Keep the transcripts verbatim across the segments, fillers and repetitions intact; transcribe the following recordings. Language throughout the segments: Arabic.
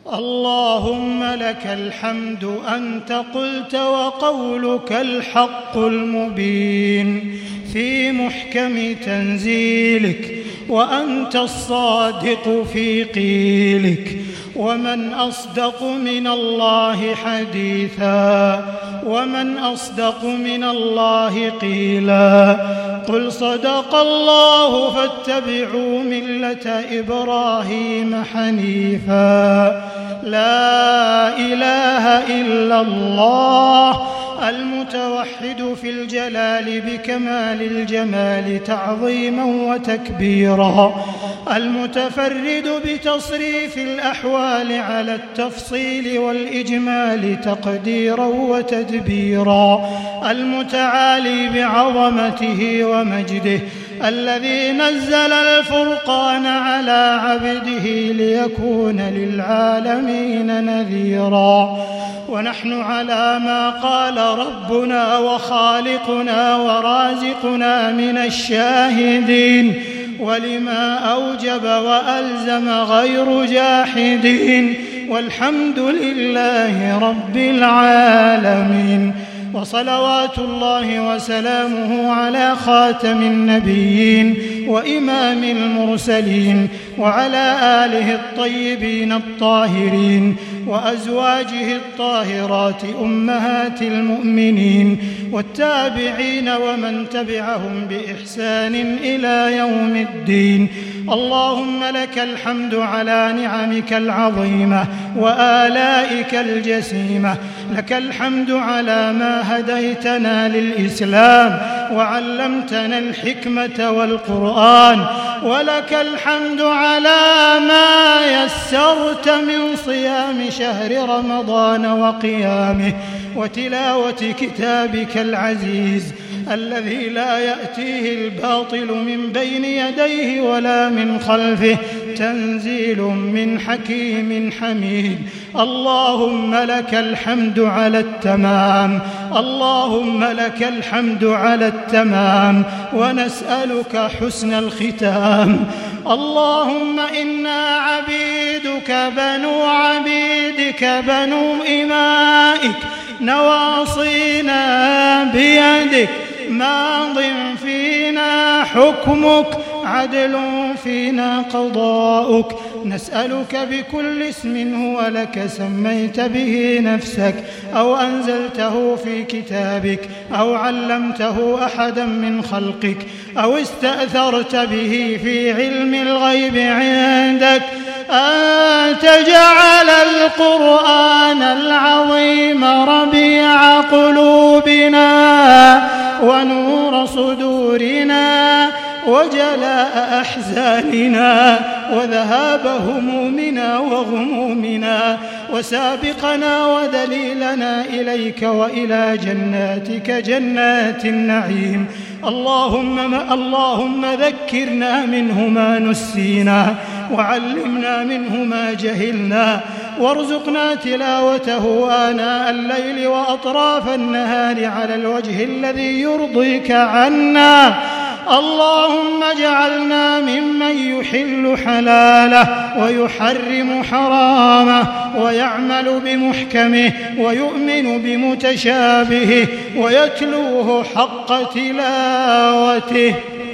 اللهم لك الحمد أنت قلت وقولك الحق المبين في محكم تنزيلك، وأنت الصادق في قيلك، ومن أصدق من الله حديثا، ومن أصدق من الله قيلا. قل صدق الله فاتبعوا ملة إبراهيم حنيفا، لا إله إلا الله المتوحد في الجلال بكمال الجمال تعظيما وتكبيرا، المتفرد بتصريف الأحوال على التفصيل والإجمال تقديرا وتدبيرا، المتعالي بعظمته ومجده، الذي نزل الفرقان على عبده ليكون للعالمين نذيرا. ونحن على ما قال ربنا وخالقنا ورازقنا من الشاهدين، ولما أوجب وألزم غير جاحدين، والحمد لله رب العالمين. وصلوات الله وسلامه على خاتم النبيين وإمام المرسلين، وعلى آله الطيبين الطاهرين، وأزواجه الطاهرات أمهات المؤمنين، والتابعين ومن تبعهم بإحسان إلى يوم الدين. اللهم لك الحمد على نعمك العظيمة وآلائك الجسيمة، لك الحمد على ما هديتنا للإسلام وعلمتنا الحكمة والقرآن، ولك الحمد على ما يسرت من صيام شهر رمضان وقيامه وتلاوة كتابك العزيز الذي لا يأتيه الباطل من بين يديه ولا من خلفه، تنزيل من حكيم حميد. اللهم لك الحمد على التمام، اللهم لك الحمد على التمام، ونسألك حسن الختام. اللهم إنا عبيدك بنو عبيدك بنو إمائك، نواصينا بيدك، ماض فينا حكمك، عدل فينا قضاؤك. نسألك بكل اسم هو لك سميت به نفسك أو أنزلته في كتابك أو علمته أحدا من خلقك أو استأثرت به في علم الغيب عندك، أن تجعل القرآن العظيم ربيع قلوبنا ونور صدورنا وجلاء أحزاننا وذهاب همومنا وغمومنا، وسابقنا ودليلنا إليك وإلى جناتك جنات النعيم. اللهم اللهم ذكرنا منه ما نسينا، وعلمنا منه ما جهلنا، وارزقنا تلاوته آناء الليل وأطراف النهار على الوجه الذي يرضيك عنا. اللهم اجعلنا ممن يحل حلاله ويحرم حرامه ويعمل بمحكمه ويؤمن بمتشابهه ويتلوه حق تلاوته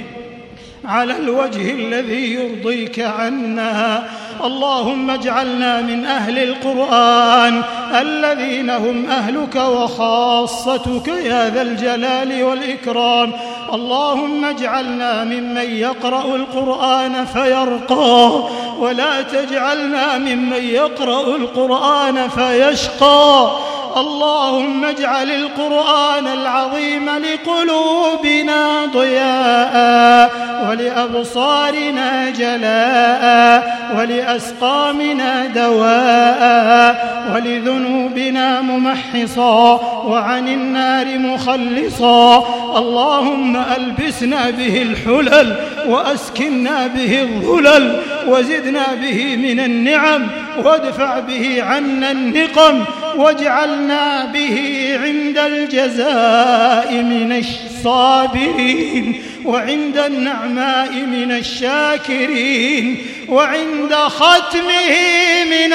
على الوجه الذي يرضيك عنا. اللهم اجعلنا من أهل القرآن الذين هم أهلك وخاصتك يا ذا الجلال والإكرام. اللهم اجعلنا ممن يقرأ القرآن فيرقى، ولا تجعلنا ممن يقرأ القرآن فيشقى. اللهم اجعل القرآن العظيم لقلوبنا ضياء، ولأبصارنا جلاء، ولأسقامنا دواء، ولذنوبنا ممحصا، وعن النار مخلصا. اللهم ألبسنا به الحلل، وأسكننا به الظلل، وزدنا به من النعم، وادفع به عنا النقم، واجعلنا به عند الجزاء من الصابرين، وعند النعماء من الشاكرين، وعند ختمه من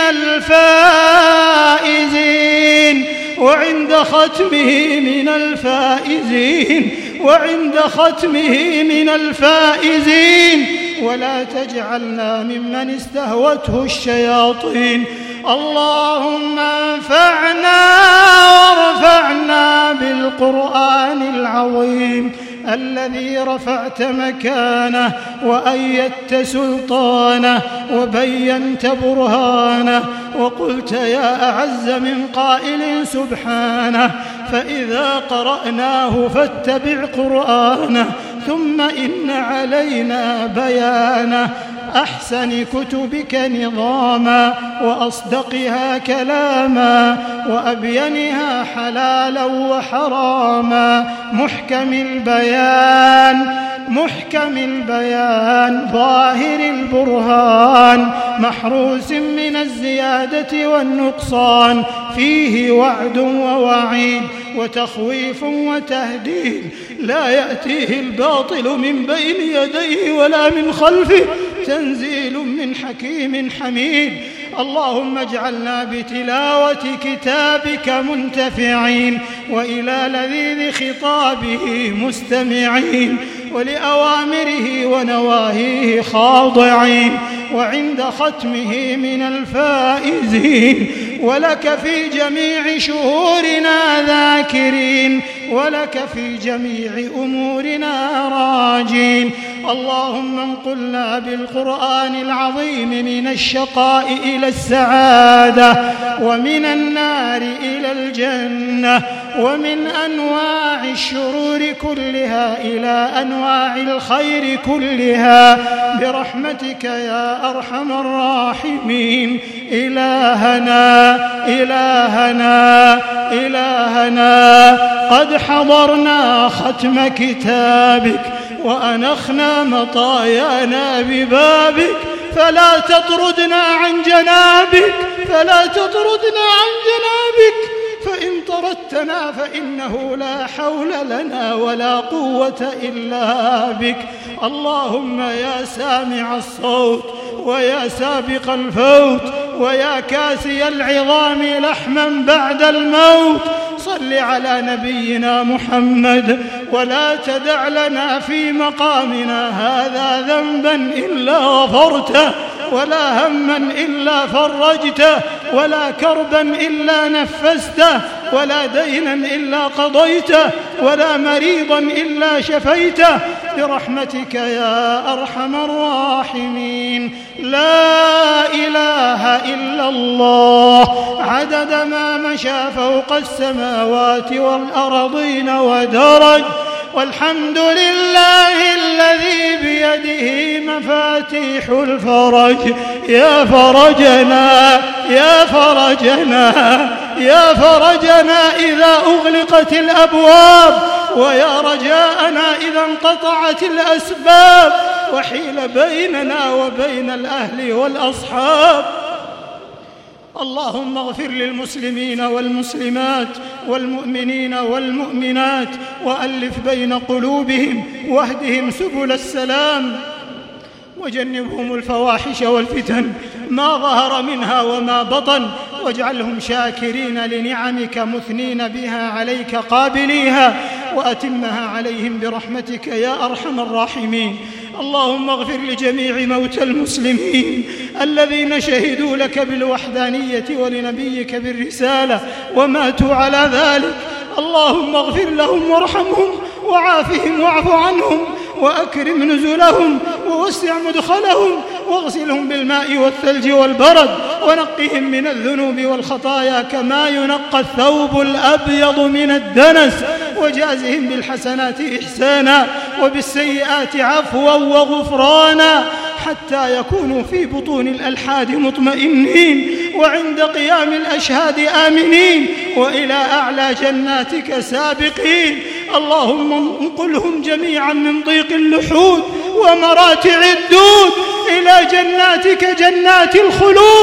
الفائزين، وعند ختمه من الفائزين، وعند ختمه من الفائزين. ولا تجعلنا ممن استهوته الشياطين. اللهم انفعنا وارفعنا بالقرآن العظيم الذي رفعت مكانه وأيدت سلطانه وبينت برهانه، وقلت يا أعز من قائل سبحانه: فإذا قرأناه فاتبع قرآنه ثم إن علينا بيانه. أحسن كتبك نظاما وأصدقها كلاما وأبينها حلالا وحراما، محكم البيان محكم البيان ظاهر البرهان، محروس من الزيادة والنقصان، فيه وعد ووعيد وتخويف وتهديد، لا يأتيه الباطل من بين يديه ولا من خلفه، تنزيل من حكيم حميد. اللهم اجعلنا بتلاوة كتابك منتفعين، وإلى لذيذ خطابه مستمعين، ولأوامره ونواهيه خاضعين، وعند ختمه من الفائزين، ولك في جميع شهورنا ذاكرين، ولك في جميع أمورنا راجين. اللهم انقلنا بالقرآن العظيم من الشقاء إلى السعادة، ومن النار إلى الجنة، ومن أنواع الشرور كلها إلى أنواع الخير كلها، برحمتك يا أرحم الراحمين. إلهنا إلهنا إلهنا قد حضرنا ختم كتابك وأنخنا مطايانا ببابك، فلا تطردنا عن جنابك، فلا تطردنا عن جنابك، فإن طردتنا فإنه لا حول لنا ولا قوة إلا بك. اللهم يا سامع الصوت ويا سابق الفوت ويا كاسي العظام لحما بعد الموت، صل على نبينا محمد، ولا تدع لنا في مقامنا هذا ذنبا إلا غفرته، ولا هما إلا فرجته، ولا كربا إلا نفسته، ولا دينا إلا قضيته، ولا مريضا إلا شفيته، برحمتك يا أرحم الراحمين. لا إله إلا الله عدد ما مشى فوق السماوات والأرضين ودرج، والحمد لله الذي بيده مفاتيح الفرج. يا فرجنا يا فرجنا يا فرجنا إذا أغلقت الأبواب، ويا رجاءنا إذا انقطعت الأسباب وحيل بيننا وبين الأهل والأصحاب. اللهم اغفر للمسلمين والمسلمات والمؤمنين والمؤمنات، وألف بين قلوبهم، واهدهم سبل السلام، وجنبهم الفواحش والفتن ما ظهر منها وما بطن، واجعلهم شاكرين لنعمك مثنين بها عليك قابليها، وأتمها عليهم برحمتك يا أرحم الراحمين. اللهم اغفر لجميع موتى المسلمين الذين شهدوا لك بالوحدانية ولنبيك بالرسالة وماتوا على ذلك. اللهم اغفر لهم وارحمهم وعافهم واعف عنهم وأكرم نزلهم ووسع مدخلهم، واغسلهم بالماء والثلج والبرد، ونقهم من الذنوب والخطايا كما ينقى الثوب الأبيض من الدنس، وجازهم بالحسنات إحسانا وبالسيئات عفوا وغفرانا، حتى يكونوا في بطون الألحاد مطمئنين، وعند قيام الأشهاد آمنين، وإلى أعلى جناتك سابقين. اللهم انقلهم جميعا من ضيق اللحود ومراتع الدود إلى جناتك جنات الخلود،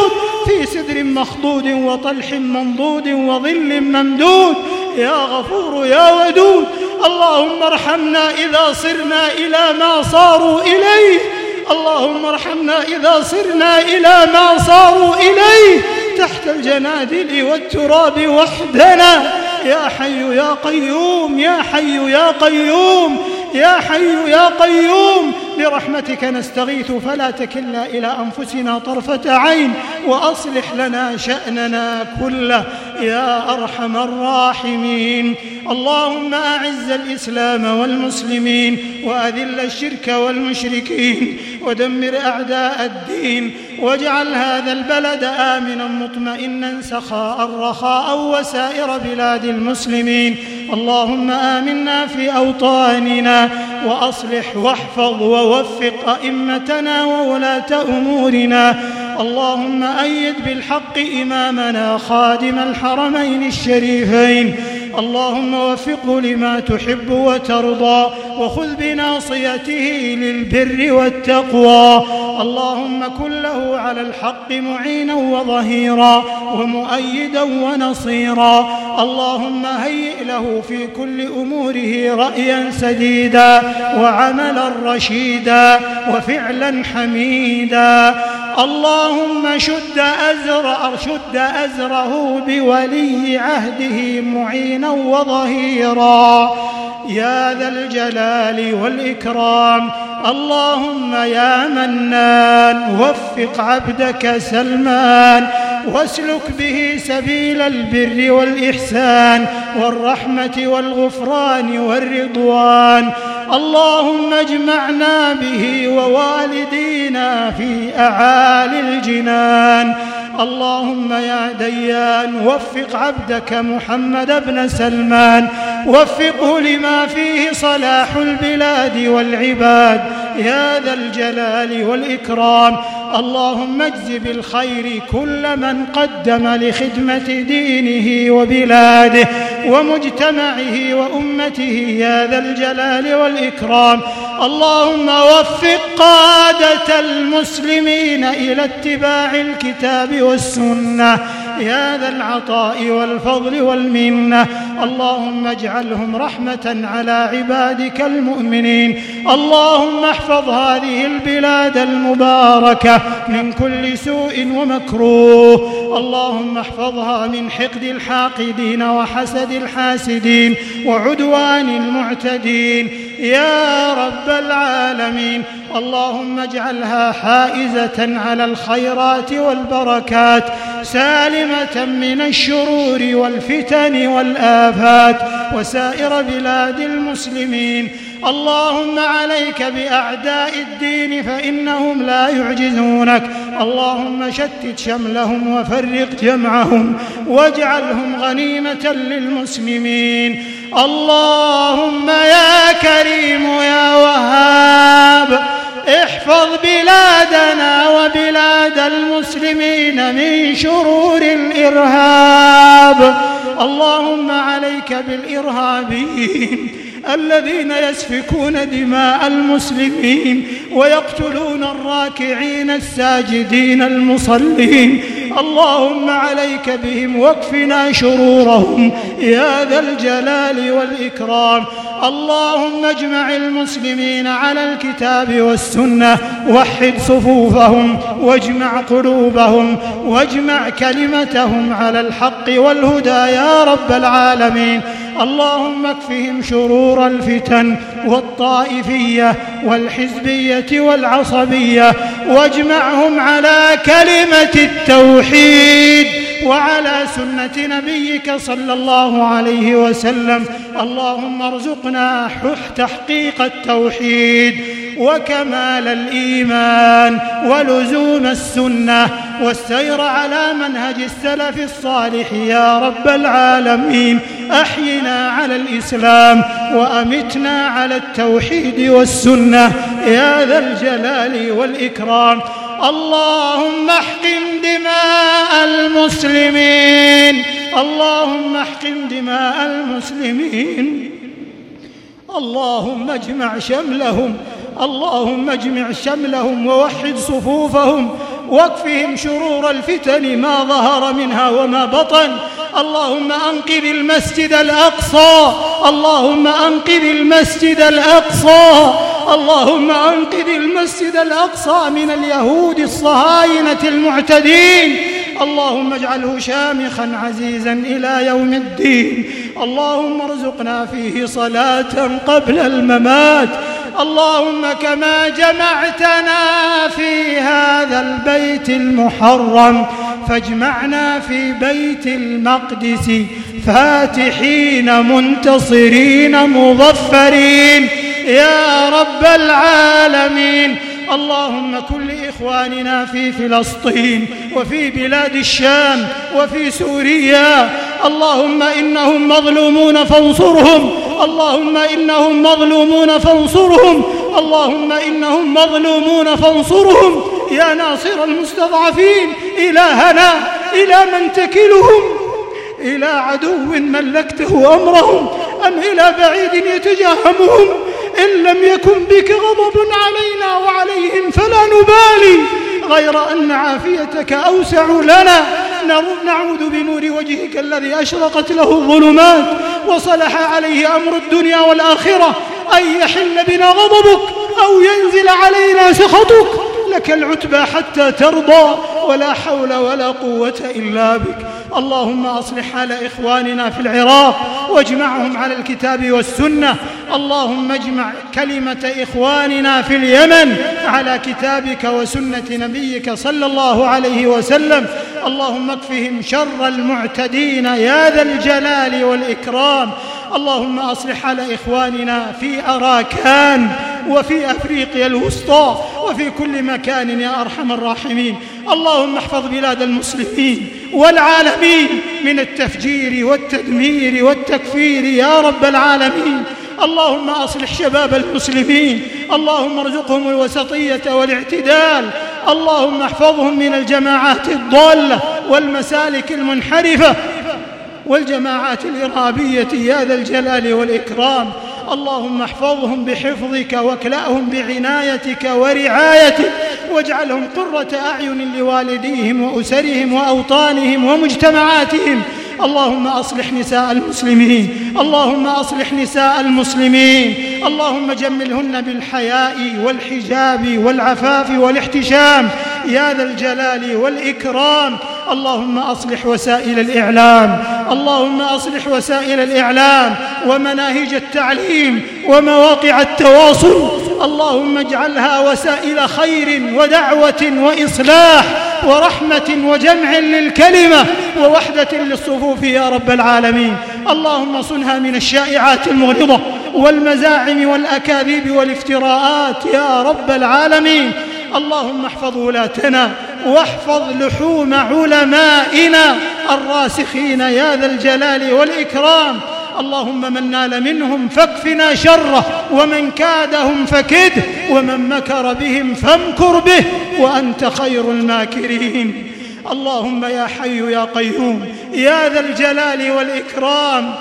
في سدر مخضود وطلح منضود وظل ممدود يا غفور يا ودود. اللهم ارحمنا إذا صرنا إلى ما صاروا إليه، اللهم ارحمنا إذا صرنا إلى ما صاروا إليه تحت الجنادل والتراب وحدنا. يا حي يا قيوم يا حي يا قيوم يا حي يا قيوم برحمتك نستغيث فلا تكلنا إلى أنفسنا طرفة عين وأصلح لنا شأننا كله يا أرحم الراحمين. اللهم أعز الإسلام والمسلمين وأذل الشرك والمشركين ودمر أعداء الدين واجعل هذا البلد آمنا مطمئنا سخاء رخاء وسائر بلاد المسلمين. اللهم آمنا في أوطاننا وأصلح واحفظ ووفق أئمتنا وولاة أمورنا. اللهم أيد بالحق إمامنا خادم الحرمين الشريفين. اللهم وفقه لما تحب وترضى وخذ بناصيته للبر والتقوى. اللهم كن له على الحق معينا وظهيرا ومؤيدا ونصيرا. اللهم هيئ له في كل أموره رأيا سديدا وعملا رشيدا وفعلا حميدا. اللهم شد أزر شد أزره بولي عهده معينا وظهيرا يا ذا الجلال والإكرام. اللهم يا منان وفق عبدك سلمان واسلك به سبيل البر والإحسان والرحمة والغفران والرضوان. اللهم اجمعنا به ووالدينا في أعالي الجنان. اللهم يا ديان وفق عبدك محمد بن سلمان وفقه لما فيه صلاح البلاد والعباد يا ذا الجلال والإكرام. اللهم اجز بالخير كل من قدم لخدمة دينه وبلاده ومجتمعه وأمته يا ذا الجلال والإكرام. اللهم وفق قادة المسلمين إلى اتباع الكتاب والسنة يا ذا العطاء والفضل والمنة. اللهم اجعلهم رحمة على عبادك المؤمنين. اللهم احفظ هذه البلاد المباركة من كل سوء ومكروه. اللهم احفظها من حقد الحاقدين وحسد الحاسدين وعدوان المعتدين يا رب العالمين. اللهم اجعلها حائزة على الخيرات والبركات سالمة من الشرور والفتن والآفات وسائر بلاد المسلمين. اللهم عليك بأعداء الدين فإنهم لا يعجزونك. اللهم شتت شملهم وفرق جمعهم واجعلهم غنيمة للمسلمين. اللهم يا كريم يا وهاب احفظ بلادنا وبلاد المسلمين من شرور الإرهاب. اللهم عليك بالإرهابيين الذين يسفكون دماء المسلمين ويقتلون الراكعين الساجدين المصلين. اللهم عليك بهم واكفنا شرورهم يا ذا الجلال والإكرام. اللهم اجمع المسلمين على الكتاب والسنة وحد صفوفهم واجمع قلوبهم واجمع كلمتهم على الحق والهدى يا رب العالمين. اللهم اكفهم شرور الفتن والطائفية والحزبية والعصبية واجمعهم على كلمة التوحيد وعلى سنة نبيك صلى الله عليه وسلم. اللهم ارزقنا تحقيق التوحيد وكمال الإيمان ولزوم السنة والسير على منهج السلف الصالح يا رب العالمين. أحينا على الإسلام وأمتنا على التوحيد والسنة يا ذا الجلال والإكرام. اللهم احقن دماء المسلمين. اللهم احقن دماء المسلمين. اللهم اجمع شملهم. اللهم اجمع شملهم ووحد صفوفهم واكفهم شرور الفتن ما ظهر منها وما بطن. اللهم أنقذ المسجد الأقصى، اللهم أنقذ المسجد الأقصى، اللهم أنقذ المسجد الأقصى من اليهود الصهاينة المعتدين. اللهم اجعله شامخا عزيزا إلى يوم الدين. اللهم ارزقنا فيه صلاة قبل الممات. اللهم كما جمعتنا في هذا البيت المحرم فاجمعنا في بيت المقدس فاتحين منتصرين مظفرين يا رب العالمين. اللهم كن لإخواننا في فلسطين وفي بلاد الشام وفي سوريا، اللهم إنهم مظلومون فانصرهم، اللهم إنهم مظلومون فانصرهم، اللهم إنهم مظلومون فانصرهم يا ناصر المستضعفين. إلهنا إلى من تكلهم؟ إلى عدو ملكته أمرهم أم إلى بعيد يتجهمهم؟ إن لم يكن بك غضب علينا وعليهم فلا نبالي، غير أن عافيتك أوسع لنا. نعوذ بنور وجهك الذي أشرقت له الظلمات وصلح عليه أمر الدنيا والآخرة أن يحل بنا غضبك أو ينزل علينا سخطك. لك العتبى حتى ترضى، ولا حول ولا قوة إلا بك. اللهم أصلح حال إخواننا في العراق واجمعهم على الكتاب والسنة. اللهم اجمع كلمة إخواننا في اليمن على كتابك وسنة نبيك صلى الله عليه وسلم. اللهم اكفهم شر المعتدين يا ذا الجلال والإكرام. اللهم أصلح حال إخواننا في أراكان وفي أفريقيا الوسطى وفي كل مكان يا أرحم الراحمين. اللهم احفظ بلاد المسلمين والعالمين من التفجير والتدمير والتكفير يا رب العالمين. اللهم أصلح شباب المسلمين، اللهم ارزقهم الوسطية والاعتدال، اللهم احفظهم من الجماعات الضالة والمسالك المنحرفة والجماعات الإرهابية يا ذا الجلال والإكرام. اللهم احفظهم بحفظك واكلأهم بعنايتك ورعايتك، واجعلهم قرة أعين لوالديهم وأسرهم وأوطانهم ومجتمعاتهم. اللهم أصلح نساء المسلمين، اللهم أصلح نساء المسلمين، اللهم جملهن بالحياء والحجاب والعفاف والاحتشام يا ذا الجلال والإكرام. اللهم أصلح وسائل الإعلام، اللهم أصلح وسائل الإعلام ومناهج التعليم ومواقع التواصل، اللهم اجعلها وسائل خير ودعوة وإصلاح ورحمة وجمع للكلمة ووحدة للصفوف يا رب العالمين. اللهم صنها من الشائعات المغرضة والمزاعم والأكاذيب والافتراءات يا رب العالمين. اللهم احفظ ولاتنا واحفظ لحوم علمائنا الراسخين يا ذا الجلال والإكرام. اللهم من نال منهم فاكفنا شره، ومن كادهم فكده، ومن مكر بهم فامكر به، وأنت خير الماكرين. اللهم يا حي يا قيوم يا ذا الجلال والإكرام،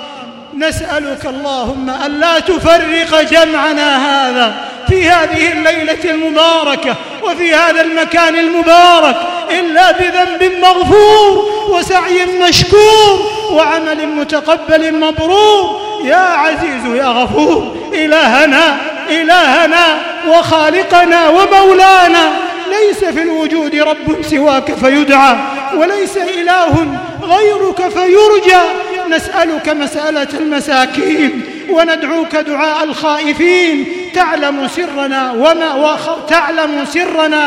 نسألك اللهم ألا تفرق جمعنا هذا في هذه الليلة المباركة وفي هذا المكان المبارك إلا بذنب مغفور وسعي مشكور وعمل متقبل مبرور يا عزيز يا غفور. إلهنا إلهنا وخالقنا ومولانا، ليس في الوجود رب سواك فيدعى، وليس إله غيرك فيرجى. نسألك مسألة المساكين وندعوك دعاء الخائفين. تعلم سرنا وما وخ... تعلم سرنا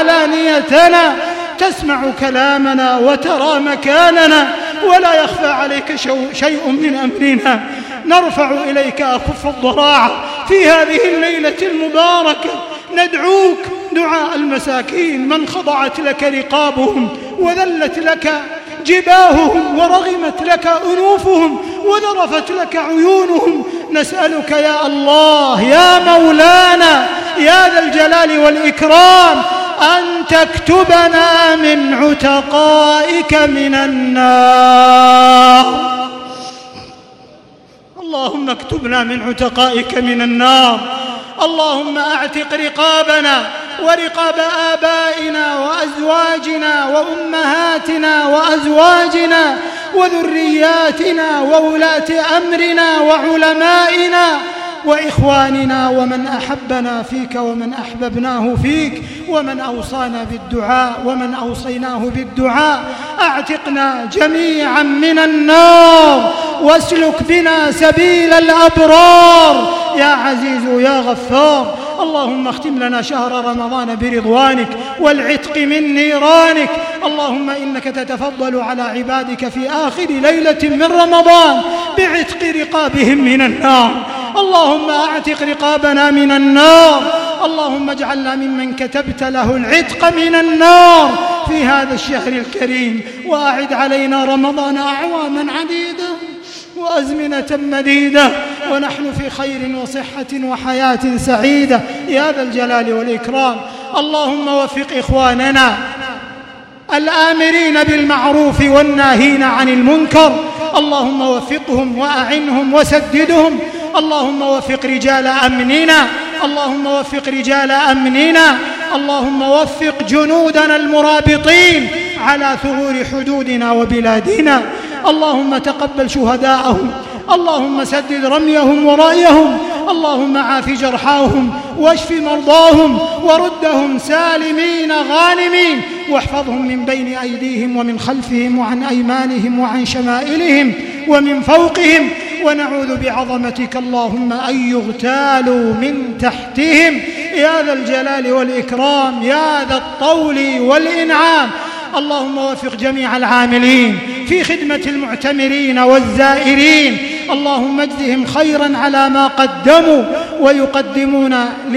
وعلانيتنا، تسمع كلامنا وترى مكاننا، ولا يخفى عليك شو... شيء من أمرنا. نرفع إليك أكف الضراعة في هذه الليلة المباركة، ندعوك دعاء المساكين من خضعت لك رقابهم وذلت لك جباههم ورغمت لك أنوفهم وذرفت لك عيونهم. نسألك يا الله يا مولانا يا ذا الجلال والإكرام أن تكتبنا من عتقائك من النار. اللهم اكتبنا من عتقائك من النار. اللهم اعتق رقابنا ورقاب آبائنا وأزواجنا وأمهاتنا وأزواجنا وذرياتنا وولاة أمرنا وعلمائنا وإخواننا ومن أحبنا فيك ومن أحببناه فيك ومن أوصانا بالدعاء ومن أوصيناه بالدعاء. أعتقنا جميعا من النار واسلك بنا سبيل الأبرار يا عزيز يا غفار. اللهم اختم لنا شهر رمضان برضوانك والعتق من نيرانك. اللهم إنك تتفضل على عبادك في آخر ليلة من رمضان بعتق رقابهم من النار. اللهم أعتق رقابنا من النار. اللهم اجعلنا ممن كتبت له العتق من النار في هذا الشهر الكريم، وأعد علينا رمضان أعواما عديدة وأزمنة مديدة ونحن في خير وصحة وحياة سعيدة يا ذا الجلال والإكرام. اللهم وفق إخواننا الآمرين بالمعروف والناهين عن المنكر، اللهم وفقهم وأعنهم وسددهم. اللهم وفق رجال أمننا، اللهم وفق رجال أمننا، اللهم وفق جنودنا المرابطين على ثغور حدودنا وبلادنا. اللهم تقبل شهداءهم، اللهم سدد رميهم ورأيهم، اللهم عاف جرحاهم واشف مرضاهم وردهم سالمين غانمين، واحفظهم من بين أيديهم ومن خلفهم وعن أيمانهم وعن شمائلهم ومن فوقهم. ونعوذ بعظمتك اللهم أن يغتالوا من تحتهم يا ذا الجلال والإكرام يا ذا الطول والإنعام. اللهم وفق جميع العاملين في خدمة المعتمرين والزائرين، اللهم اجزهم خيرا على ما قدموا ويقدمون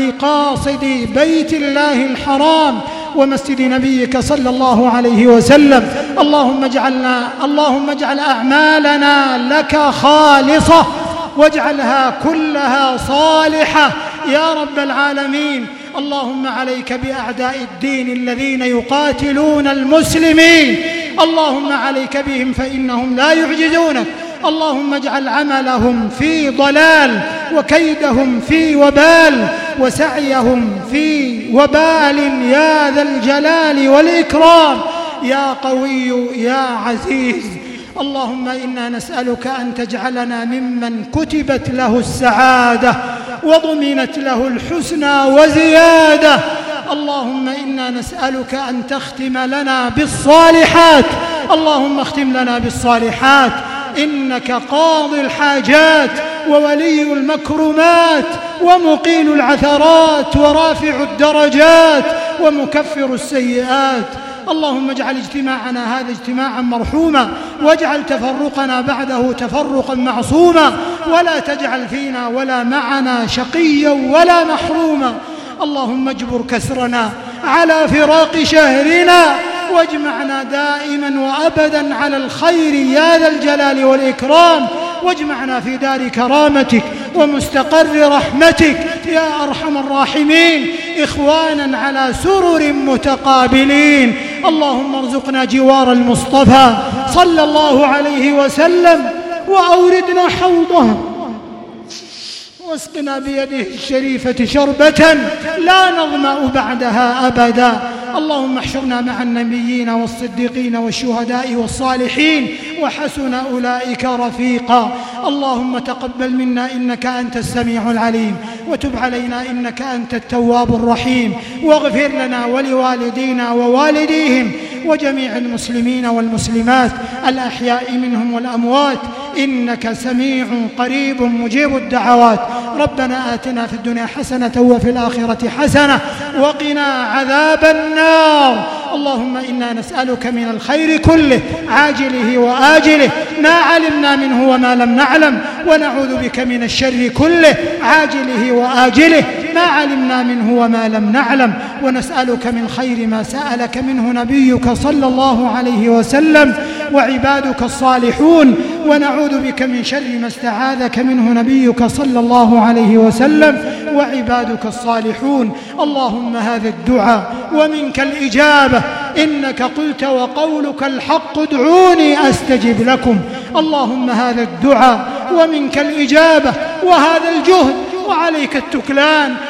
لقاصد بيت الله الحرام ومسجد نبيك صلى الله عليه وسلم. اللهم اجعلنا اللهم اجعل أعمالنا لك خالصة واجعلها كلها صالحة يا رب العالمين. اللهم عليك بأعداء الدين الذين يقاتلون المسلمين، اللهم عليك بهم فإنهم لا يعجزونك. اللهم اجعل عملهم في ضلال وكيدهم في وبال وسعيهم في وبال يا ذا الجلال والإكرام يا قوي يا عزيز. اللهم إنا نسألك أن تجعلنا ممن كتبت له السعادة وضمنت له الحسنى وزيادة. اللهم إنا نسألك أن تختم لنا بالصالحات، اللهم اختم لنا بالصالحات، إنك قاضي الحاجات وولي المكرمات ومقيل العثرات ورافع الدرجات ومكفر السيئات. اللهم اجعل اجتماعنا هذا اجتماعا مرحوما واجعل تفرقنا بعده تفرقا معصوما، ولا تجعل فينا ولا معنا شقيا ولا محروما. اللهم اجبر كسرنا على فراق شهرنا واجمعنا دائما وأبدا على الخير يا ذا الجلال والإكرام، واجمعنا في دار كرامتك ومستقر رحمتك يا أرحم الراحمين، إخوانا على سرر متقابلين. اللهم ارزقنا جوار المصطفى صلى الله عليه وسلم وأوردنا حوضه واسقنا بيده الشريفة شربة لا نظمأ بعدها أبدا. اللهم احشرنا مع النبيين والصديقين والشهداء والصالحين وحسن أولئك رفيقا. اللهم تقبل منا إنك أنت السميع العليم، وتب علينا إنك أنت التواب الرحيم، واغفر لنا ولوالدينا ووالديهم وجميع المسلمين والمسلمات الأحياء منهم والأموات، إنك سميع قريب مجيب الدعوات. ربنا آتنا في الدنيا حسنة وفي الآخرة حسنة وقنا عذاب النار. اللهم إنا نسألك من الخير كله عاجله وآجله ما علمنا منه وما لم نعلم، ونعوذ بك من الشر كله عاجله وآجله ما علمنا منه وما لم نعلم، ونسألك من خير ما سألك منه نبيك صلى الله عليه وسلم وعبادك الصالحون، ونعوذ بك من شر ما استعاذك منه نبيك صلى الله عليه وسلم وعبادك الصالحون. اللهم هذا الدعاء ومنك الإجابة، إنك قلت وقولك الحق ادعوني أستجب لكم. اللهم هذا الدعاء ومنك الإجابة وهذا الجهد وعليك التكلان،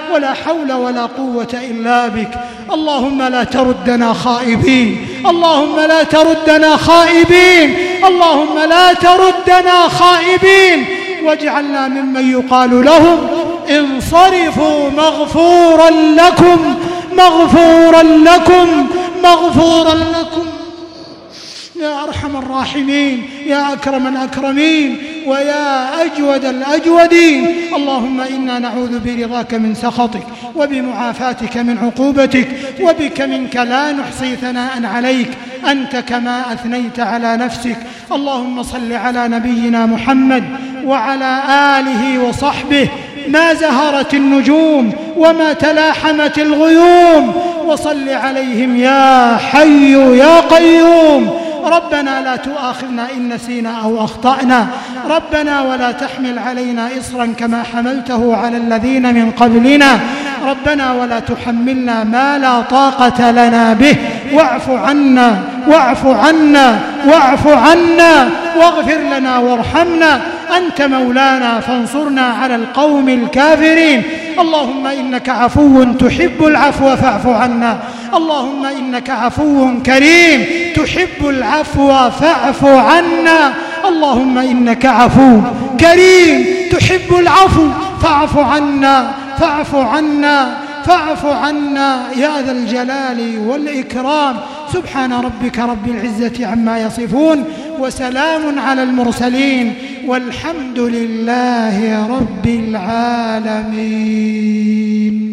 ولا حول ولا قوة إلا بك. اللهم لا تردنا خائبين، اللهم لا تردنا خائبين، اللهم لا تردنا خائبين، واجعلنا ممن يقال لهم انصرفوا مغفورا لكم مغفورا لكم مغفورا لكم يا أرحم الراحمين، يا أكرم الأكرمين، ويا أجود الأجودين. اللهم إنا نعوذ برضاك من سخطك، وبمعافاتك من عقوبتك، وبك منك لا نحصي ثناء عليك أنت كما أثنيت على نفسك. اللهم صل على نبينا محمد وعلى آله وصحبه ما زهرت النجوم وما تلاحمت الغيوم، وصل عليهم يا حي يا قيوم. ربنا لا تؤاخذنا إن نسينا أو أخطأنا، ربنا ولا تحمل علينا إصرا كما حملته على الذين من قبلنا، ربنا ولا تحملنا ما لا طاقة لنا به، واعف عنا واعف عنا واعف عنا واغفر لنا وارحمنا، أنت مولانا فانصرنا على القوم الكافرين. اللهم إنك عفو تحب العفو فاعف عنا، اللهم إنك عفو كريم تحب العفو فاعف عنا، اللهم إنك عفو كريم تحب العفو فاعف عنا فاعف عنا فاعف عنا يا ذا الجلال والإكرام. سبحان ربك رب العزة عما يصفون، وسلام على المرسلين، والحمد لله رب العالمين.